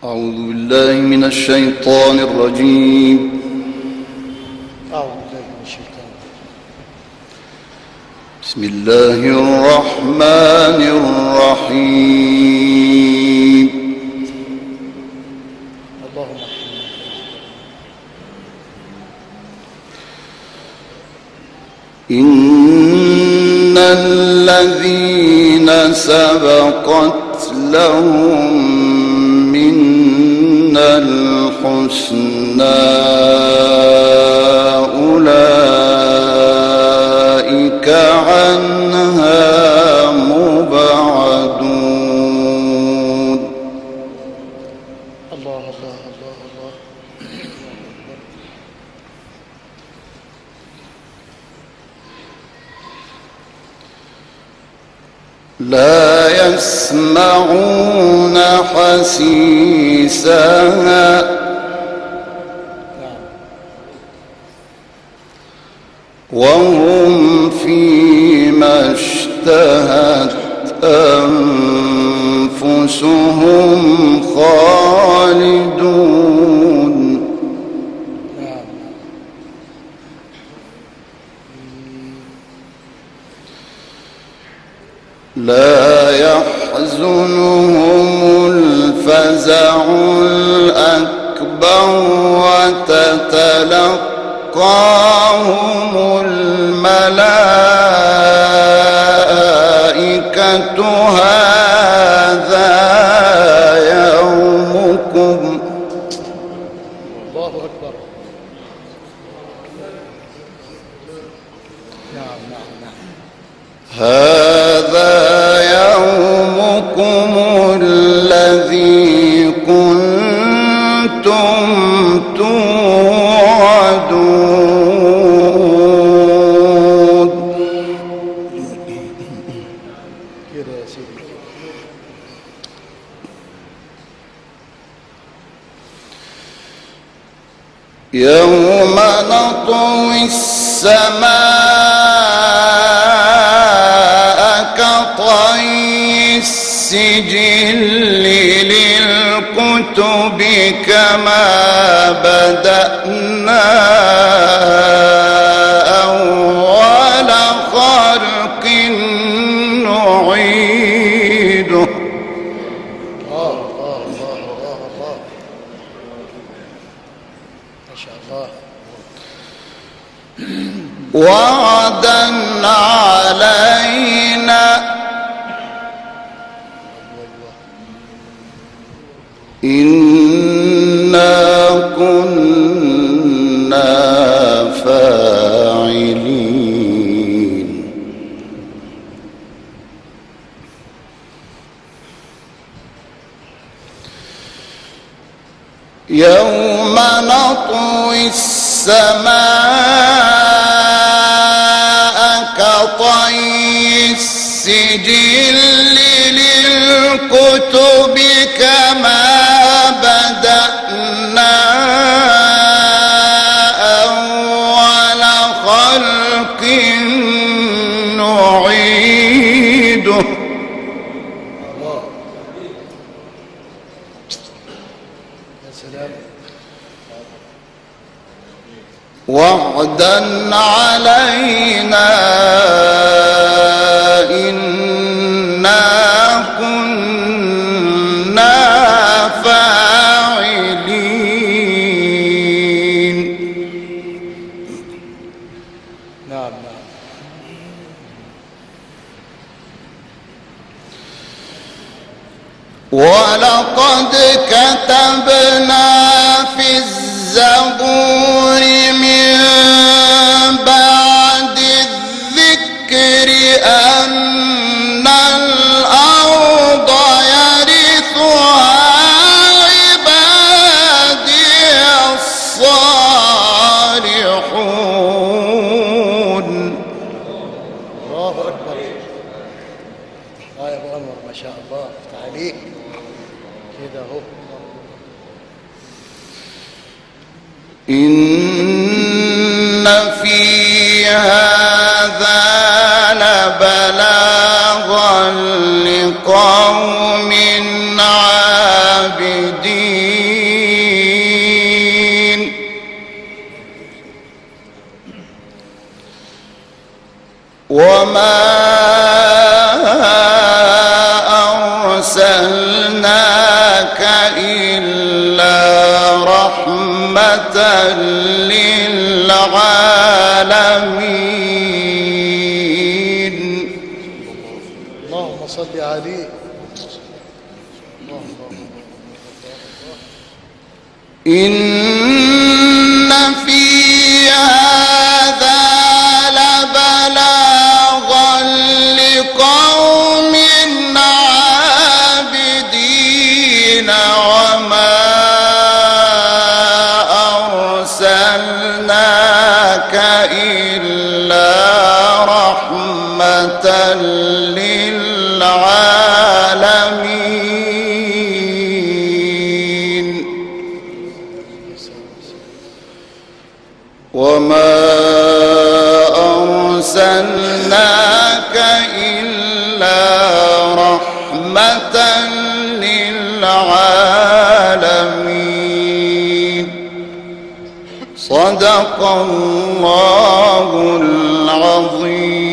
أعوذ بالله من الشيطان الرجيم. بسم الله الرحمن الرحيم. إن الذين سبقت لهم منا الحسنى أولئك عنها مبعدون. الله الله الله الله. لا يسمعون حسيسها وهم فيما اشتهت أنفسهم خالدون. لا يحزنهم الفزع الأكبر وتتلقاهم الملائكة هذا يومكم. الله أكبر. نعم نعم نعم. هذا يومكم الذي كنتم توعدون. كده يا سيدي. يوم نطوي السماء كطي السجل للكتب كما بدأنا أول خلق نعيده. الله الله الله الله الله. ما شاء الله. وعدا علينا إنا كنا فاعلين. يوم نطوي السماء كطي السجل للكتب كما بدأنا أول خلق نعيده. الله. يا سلام. وعدا علينا إنا كنا فاعلين. نعم نعم. ولقد كتبنا في الزبور من بعد الذكر أن الأرض يرثها عبادي الصالحون. الله أكبر. يا أبو أنور ما شاء الله. افتح عليك كده اهو. إن في هذا لبلاغا لقوم عابدين. وما أرسلناك إلا رحمة للعالمين. اللهم صل عليه. إن في هذا لبلاغا لقوم عابدين وما أرسلناك إلا رحمة للعالمين. وما أرسلناك إلا رحمة للعالمين. صدق الله العظيم.